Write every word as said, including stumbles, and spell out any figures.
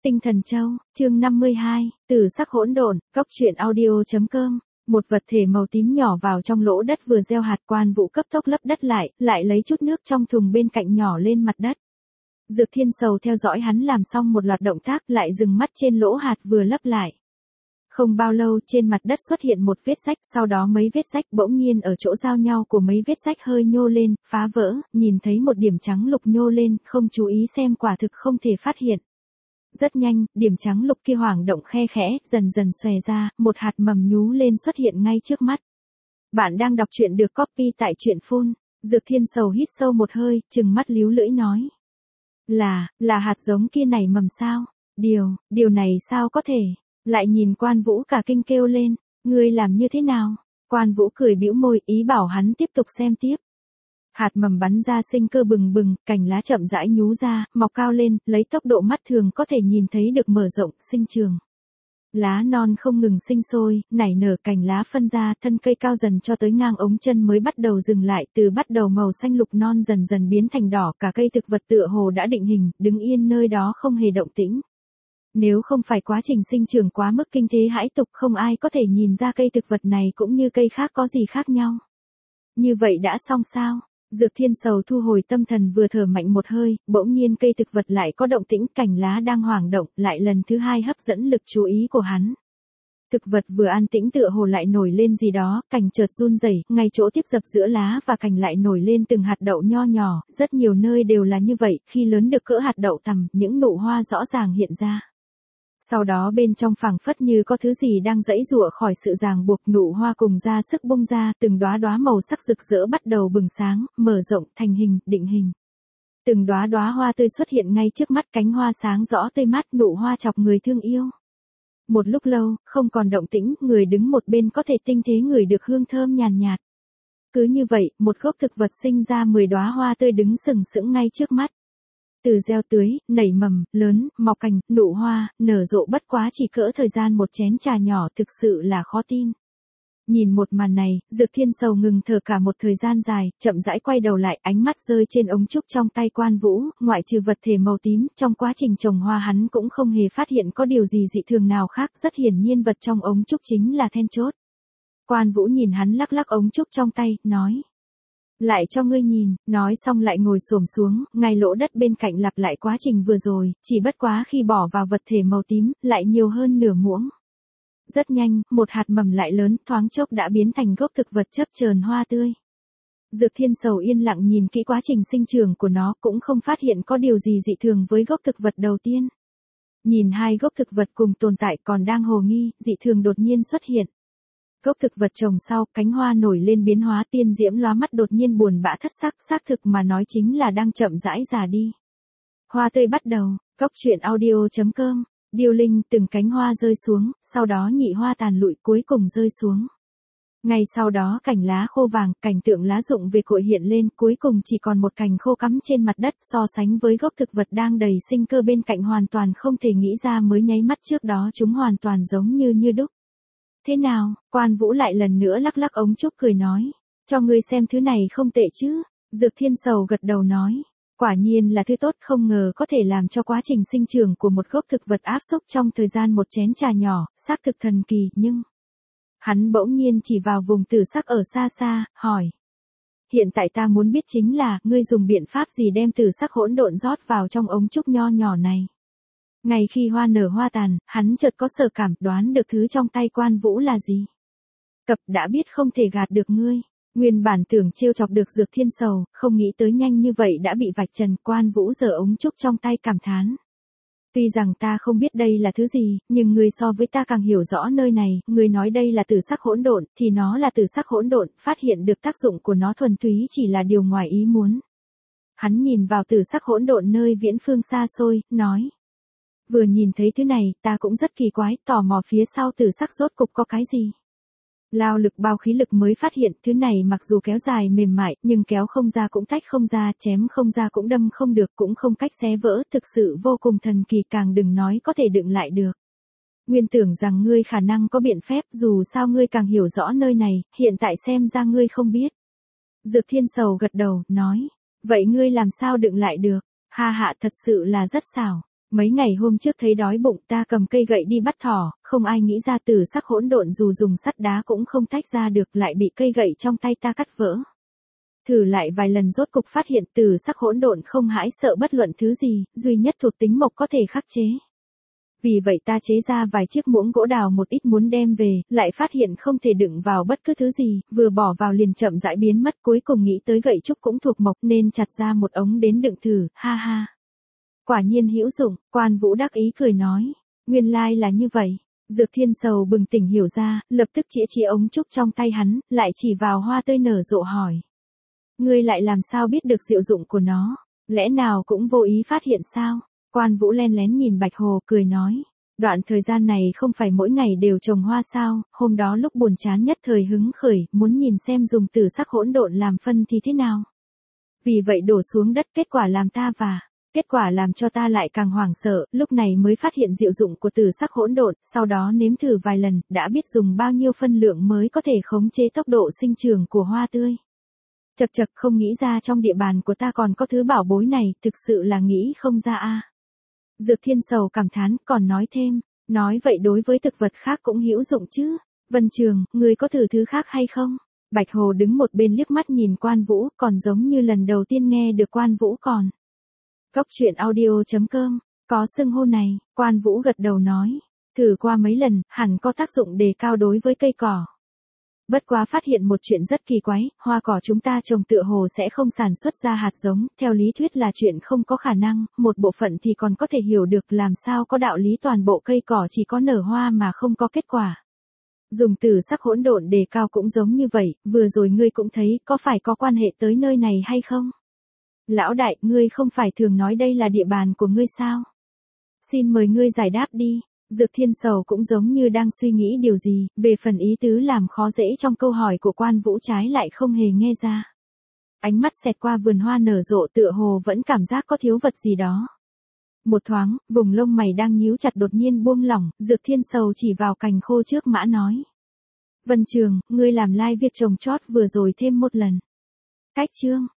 Tinh Thần Châu, chương năm mươi hai, Tử sắc hỗn độn, Cốc truyện audio chấm com. Một vật thể màu tím nhỏ vào trong lỗ đất vừa gieo hạt. Quan Vũ cấp tốc lấp đất lại, lại lấy chút nước trong thùng bên cạnh nhỏ lên mặt đất. Dược Thiên Sầu theo dõi hắn làm xong một loạt động tác, lại dừng mắt trên lỗ hạt vừa lấp lại. Không bao lâu trên mặt đất xuất hiện một vết rách, sau đó mấy vết rách bỗng nhiên ở chỗ giao nhau của mấy vết rách hơi nhô lên, phá vỡ, nhìn thấy một điểm trắng lục nhô lên, không chú ý xem quả thực không thể phát hiện. Rất nhanh, điểm trắng lục kia hoảng động khe khẽ, dần dần xòe ra, một hạt mầm nhú lên xuất hiện ngay trước mắt. Bạn đang đọc truyện được copy tại truyện phun. Dược Thiên Sầu hít sâu một hơi, trừng mắt líu lưỡi nói. Là, là hạt giống kia nảy mầm sao? Điều, điều này sao có thể? Lại nhìn Quan Vũ cả kinh kêu lên, ngươi làm như thế nào? Quan Vũ cười bĩu môi, ý bảo hắn tiếp tục xem tiếp. Hạt mầm bắn ra sinh cơ bừng bừng, cành lá chậm rãi nhú ra, mọc cao lên, lấy tốc độ mắt thường có thể nhìn thấy được mở rộng, sinh trường. Lá non không ngừng sinh sôi, nảy nở, cành lá phân ra, thân cây cao dần cho tới ngang ống chân mới bắt đầu dừng lại, từ bắt đầu màu xanh lục non dần dần biến thành đỏ, cả cây thực vật tựa hồ đã định hình, đứng yên nơi đó không hề động tĩnh. Nếu không phải quá trình sinh trưởng quá mức kinh thế hãi tục, không ai có thể nhìn ra cây thực vật này cũng như cây khác có gì khác nhau. Như vậy đã xong sao? Dược Thiên Sầu thu hồi tâm thần vừa thở mạnh một hơi, bỗng nhiên cây thực vật lại có động tĩnh, cành lá đang hoảng động, lại lần thứ hai hấp dẫn lực chú ý của hắn. Thực vật vừa an tĩnh tựa hồ lại nổi lên gì đó, cành chợt run rẩy, ngay chỗ tiếp giáp giữa lá và cành lại nổi lên từng hạt đậu nho nhỏ, rất nhiều nơi đều là như vậy, khi lớn được cỡ hạt đậu tằm, những nụ hoa rõ ràng hiện ra. Sau đó bên trong phảng phất như có thứ gì đang giãy giụa khỏi sự ràng buộc, nụ hoa cùng ra sức bung ra, từng đóa đóa màu sắc rực rỡ bắt đầu bừng sáng, mở rộng, thành hình, định hình. Từng đóa đóa hoa tươi xuất hiện ngay trước mắt, cánh hoa sáng rõ tươi mát, nụ hoa chọc người thương yêu. Một lúc lâu, không còn động tĩnh, người đứng một bên có thể tinh tế ngửi được hương thơm nhàn nhạt. Cứ như vậy, một gốc thực vật sinh ra mười đóa hoa tươi đứng sừng sững ngay trước mắt. Từ gieo tưới, nảy mầm, lớn, mọc cành, nụ hoa, nở rộ bất quá chỉ cỡ thời gian một chén trà nhỏ, thực sự là khó tin. Nhìn một màn này, Dược Thiên Sầu ngừng thở cả một thời gian dài, chậm rãi quay đầu lại, ánh mắt rơi trên ống trúc trong tay Quan Vũ, ngoại trừ vật thể màu tím, trong quá trình trồng hoa hắn cũng không hề phát hiện có điều gì dị thường nào khác, rất hiển nhiên vật trong ống trúc chính là then chốt. Quan Vũ nhìn hắn lắc lắc ống trúc trong tay, nói. Lại cho ngươi nhìn, nói xong lại ngồi xổm xuống, ngay lỗ đất bên cạnh lặp lại quá trình vừa rồi, chỉ bất quá khi bỏ vào vật thể màu tím, lại nhiều hơn nửa muỗng. Rất nhanh, một hạt mầm lại lớn, thoáng chốc đã biến thành gốc thực vật chớp chờn hoa tươi. Dược Thiên Sầu yên lặng nhìn kỹ quá trình sinh trưởng của nó, cũng không phát hiện có điều gì dị thường với gốc thực vật đầu tiên. Nhìn hai gốc thực vật cùng tồn tại còn đang hồ nghi, dị thường đột nhiên xuất hiện. Gốc thực vật trồng sau, cánh hoa nổi lên biến hóa, tiên diễm lóa mắt, đột nhiên buồn bã thất sắc, xác thực mà nói chính là đang chậm rãi già đi. Hoa tươi bắt đầu, Cốc truyện audio chấm com, điêu linh, từng cánh hoa rơi xuống, sau đó nhị hoa tàn lụi, cuối cùng rơi xuống. Ngay sau đó cành lá khô vàng, cảnh tượng lá rụng về cội hiện lên, cuối cùng chỉ còn một cành khô cắm trên mặt đất, so sánh với gốc thực vật đang đầy sinh cơ bên cạnh hoàn toàn không thể nghĩ ra, mới nháy mắt trước đó chúng hoàn toàn giống như như đúc. Thế nào? Quan Vũ lại lần nữa lắc lắc ống trúc cười nói. Cho ngươi xem thứ này không tệ chứ? Dược Thiên Sầu gật đầu nói. Quả nhiên là thứ tốt, không ngờ có thể làm cho quá trình sinh trưởng của một gốc thực vật áp xúc trong thời gian một chén trà nhỏ, xác thực thần kỳ, nhưng... Hắn bỗng nhiên chỉ vào vùng tử sắc ở xa xa, hỏi. Hiện tại ta muốn biết chính là, ngươi dùng biện pháp gì đem tử sắc hỗn độn rót vào trong ống trúc nho nhỏ này? Ngay khi hoa nở hoa tàn, hắn chợt có sở cảm, đoán được thứ trong tay Quan Vũ là gì. Cập đã biết không thể gạt được ngươi. Nguyên bản tưởng trêu chọc được Dược Thiên Sầu, không nghĩ tới nhanh như vậy đã bị vạch trần. Quan Vũ giở ống trúc trong tay cảm thán. Tuy rằng ta không biết đây là thứ gì, nhưng ngươi so với ta càng hiểu rõ nơi này, ngươi nói đây là tử sắc hỗn độn, thì nó là tử sắc hỗn độn, phát hiện được tác dụng của nó thuần túy chỉ là điều ngoài ý muốn. Hắn nhìn vào tử sắc hỗn độn nơi viễn phương xa xôi, nói. Vừa nhìn thấy thứ này, ta cũng rất kỳ quái, tò mò phía sau tử sắc rốt cục có cái gì. Lao lực bao khí lực mới phát hiện, thứ này mặc dù kéo dài mềm mại, nhưng kéo không ra cũng tách không ra, chém không ra cũng đâm không được, cũng không cách xé vỡ, thực sự vô cùng thần kỳ, càng đừng nói có thể đựng lại được. Nguyên tưởng rằng ngươi khả năng có biện phép, dù sao ngươi càng hiểu rõ nơi này, hiện tại xem ra ngươi không biết. Dược Thiên Sầu gật đầu, nói, vậy ngươi làm sao đựng lại được? Ha hạ, thật sự là rất xảo. Mấy ngày hôm trước thấy đói bụng ta cầm cây gậy đi bắt thỏ, không ai nghĩ ra tử sắc hỗn độn dù dùng sắt đá cũng không tách ra được, lại bị cây gậy trong tay ta cắt vỡ. Thử lại vài lần rốt cục phát hiện tử sắc hỗn độn không hãi sợ bất luận thứ gì, duy nhất thuộc tính mộc có thể khắc chế. Vì vậy ta chế ra vài chiếc muỗng gỗ đào một ít muốn đem về, lại phát hiện không thể đựng vào bất cứ thứ gì, vừa bỏ vào liền chậm rãi biến mất, cuối cùng nghĩ tới gậy trúc cũng thuộc mộc nên chặt ra một ống đến đựng thử, ha ha. Quả nhiên hữu dụng, Quan Vũ đắc ý cười nói, nguyên lai là như vậy. Dược Thiên Sầu bừng tỉnh hiểu ra, lập tức chĩa chĩa ống trúc trong tay hắn, lại chỉ vào hoa tươi nở rộ hỏi. Ngươi lại làm sao biết được diệu dụng của nó, lẽ nào cũng vô ý phát hiện sao? Quan Vũ len lén nhìn Bạch Hồ cười nói, đoạn thời gian này không phải mỗi ngày đều trồng hoa sao, hôm đó lúc buồn chán nhất thời hứng khởi, muốn nhìn xem dùng tử sắc hỗn độn làm phân thì thế nào. Vì vậy đổ xuống đất, kết quả làm ta và, kết quả làm cho ta lại càng hoảng sợ, lúc này mới phát hiện diệu dụng của tử sắc hỗn độn, sau đó nếm thử vài lần, đã biết dùng bao nhiêu phân lượng mới có thể khống chế tốc độ sinh trưởng của hoa tươi. Chật chật, không nghĩ ra trong địa bàn của ta còn có thứ bảo bối này, thực sự là nghĩ không ra a. Dược Thiên Sầu cảm thán, còn nói thêm, nói vậy đối với thực vật khác cũng hữu dụng chứ. Vân Trường, ngươi có thử thứ khác hay không? Bạch Hồ đứng một bên liếc mắt nhìn Quan Vũ, còn giống như lần đầu tiên nghe được Quan Vũ còn. Cốc truyện audio chấm com, có xưng hô này, Quan Vũ gật đầu nói, thử qua mấy lần, hẳn có tác dụng đề cao đối với cây cỏ. Bất quá phát hiện một chuyện rất kỳ quái, hoa cỏ chúng ta trồng tựa hồ sẽ không sản xuất ra hạt giống, theo lý thuyết là chuyện không có khả năng, một bộ phận thì còn có thể hiểu được làm sao có đạo lý toàn bộ cây cỏ chỉ có nở hoa mà không có kết quả. Dùng tử sắc hỗn độn đề cao cũng giống như vậy, vừa rồi ngươi cũng thấy, có phải có quan hệ tới nơi này hay không? Lão đại, ngươi không phải thường nói đây là địa bàn của ngươi sao? Xin mời ngươi giải đáp đi. Dược Thiên Sầu cũng giống như đang suy nghĩ điều gì, về phần ý tứ làm khó dễ trong câu hỏi của Quan Vũ trái lại không hề nghe ra. Ánh mắt xẹt qua vườn hoa nở rộ tựa hồ vẫn cảm giác có thiếu vật gì đó. Một thoáng, vùng lông mày đang nhíu chặt đột nhiên buông lỏng, Dược Thiên Sầu chỉ vào cành khô trước mã nói. Vân Trường, ngươi làm lai việc trồng trót vừa rồi thêm một lần. Cách chương.